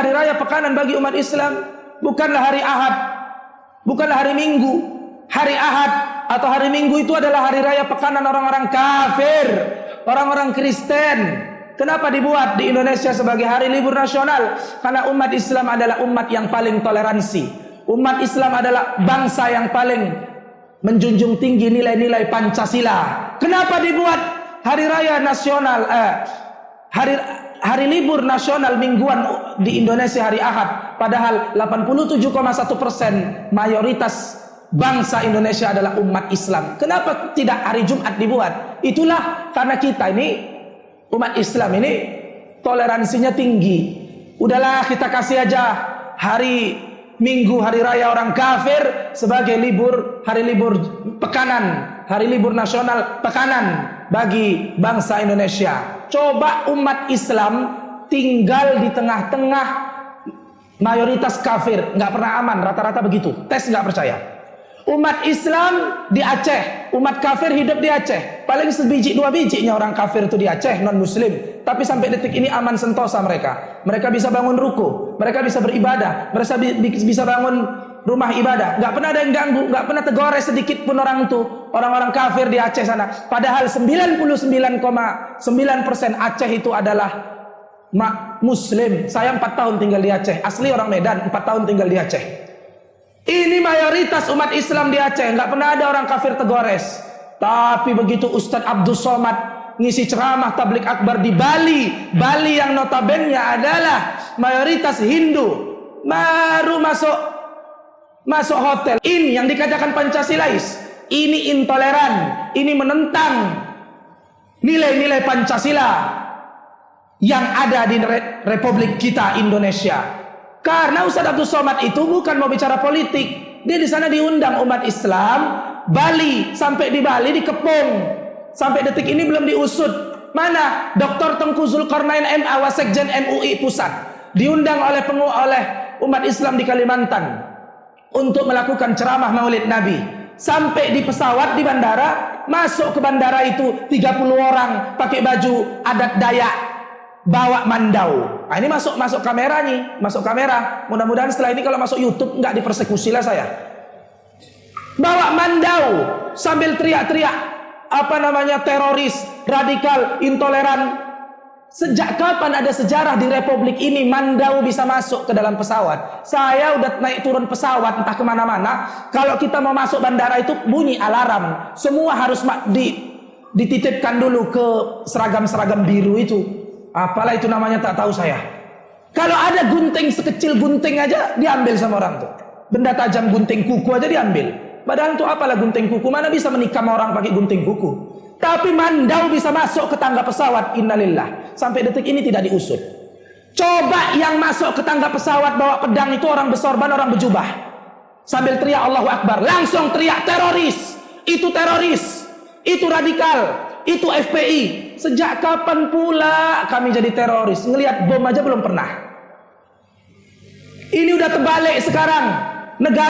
hari raya pekanan bagi umat Islam bukanlah hari Ahad, bukanlah hari Minggu. Hari Ahad atau hari Minggu itu adalah hari raya pekanan orang-orang kafir, orang-orang Kristen. Kenapa dibuat di Indonesia sebagai hari libur nasional? Karena umat Islam adalah umat yang paling toleransi. Umat Islam adalah bangsa yang paling menjunjung tinggi nilai-nilai Pancasila. Kenapa dibuat hari raya nasional, hari libur nasional mingguan di Indonesia hari Ahad? Padahal 87,1% mayoritas bangsa Indonesia adalah umat Islam. Kenapa tidak hari Jumat dibuat? Itulah karena kita ini, umat Islam ini toleransinya tinggi. Udahlah kita kasih aja hari Minggu, hari raya orang kafir sebagai libur, hari libur pekanan, hari libur nasional pekanan bagi bangsa Indonesia. Coba umat Islam tinggal di tengah-tengah mayoritas kafir, nggak pernah aman, rata-rata begitu. Tes nggak percaya. Umat Islam di Aceh, umat kafir hidup di Aceh. Paling sebiji dua bijinya orang kafir itu di Aceh, non muslim. Tapi sampai detik ini aman sentosa mereka. Mereka bisa bangun ruku, mereka bisa beribadah, mereka bisa bangun rumah ibadah. Nggak pernah ada yang ganggu, nggak pernah tegores sedikit pun orang itu, orang-orang kafir di Aceh sana. Padahal 99,9% Aceh itu adalah muslim. Saya 4 tahun tinggal di Aceh. Asli orang Medan, 4 tahun tinggal di Aceh. Ini mayoritas umat Islam di Aceh, nggak pernah ada orang kafir tegores. Tapi begitu Ustadz Abdul Somad ngisi ceramah tablik akbar di Bali, Bali yang notabene adalah mayoritas Hindu, baru masuk hotel. Ini yang dikatakan Pancasilais, ini intoleran, ini menentang nilai-nilai Pancasila yang ada di Republik kita Indonesia. Karena Ustadz Abdul Somad itu bukan mau bicara politik. Dia di sana diundang umat Islam Bali, sampai di Bali dikepung. Sampai detik ini belum diusut. Mana Dr. Tengku Zulkarnain MA Wasekjen MUI Pusat diundang oleh umat Islam di Kalimantan untuk melakukan ceramah Maulid Nabi. Sampai di pesawat di bandara, masuk ke bandara itu 30 orang pakai baju adat Dayak, bawa mandau. Nah, ini masuk kamera nih, masuk kamera. Mudah-mudahan setelah ini kalau masuk YouTube nggak dipersekusi lah saya. Bawa mandau sambil teriak-teriak teroris, radikal, intoleran. Sejak kapan ada sejarah di Republik ini mandau bisa masuk ke dalam pesawat? Saya udah naik turun pesawat entah kemana-mana. Kalau kita mau masuk bandara itu bunyi alarm. Semua harus dititipkan dulu ke seragam-seragam biru itu. Apalah itu namanya tak tahu saya. Kalau ada gunting sekecil gunting aja diambil sama orang tuh. Benda tajam gunting kuku aja diambil. Padahal itu apalah gunting kuku, mana bisa menikam orang pakai gunting kuku. Tapi mandau bisa masuk ke tangga pesawat, innalillah. Sampai detik ini tidak diusut. Coba yang masuk ke tangga pesawat bawa pedang itu orang bersorban, orang berjubah. Sambil teriak Allahu Akbar, langsung teriak teroris. Itu teroris, itu radikal, itu FPI. Sejak kapan pula kami jadi teroris? Ngelihat bom aja belum pernah. Ini udah terbalik sekarang. Negara